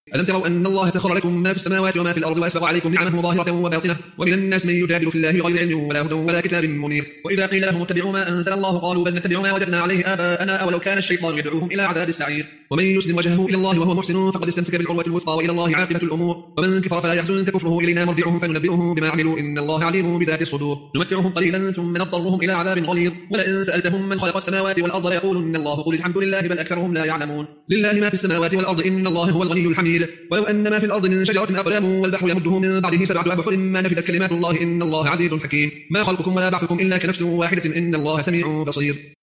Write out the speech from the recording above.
ألم تروا أن الله سخر لكم ما في السماوات وما في الأرض وأسبغ عليكم نعمه ظاهرة وباطنة ومن الناس من يجادل في الله بغير علم ولا هدى ولا كتاب منير وإذا قيل لهم اتبعوا ما أنزل الله قالوا بل نتبع ما وجدنا عليه آباءنا أولو كان الشيطان يدعوهم إلى عذاب السعير ومن يسلم وجهه إلى الله وهو محسن فقد استمسك بالعروة الوثقى وإلى الله عاقبة الأمور ومن كفر فلا يحزنك كفره إلينا مرجعهم فننبئهم بما عملوا إن الله عليم بذات الصدور نمتعهم قليلا ثم نضطرهم إلى عذاب غليظ ولئن سألتهم من خلق السماوات والأرض ليقولن الله قل الحمد لله بل أكثرهم لا يعلمون لله ما في السماوات والأرض إن الله هو الغني الحميد ولو أن ما في الأرض من شجرة أقلام والبحر يمده من بعده 7 أبحر ما نفدت كلمات الله إن الله عزيز حكيم ما خلقكم ولا بعثكم إلا كنفس واحدة إن الله سميع بصير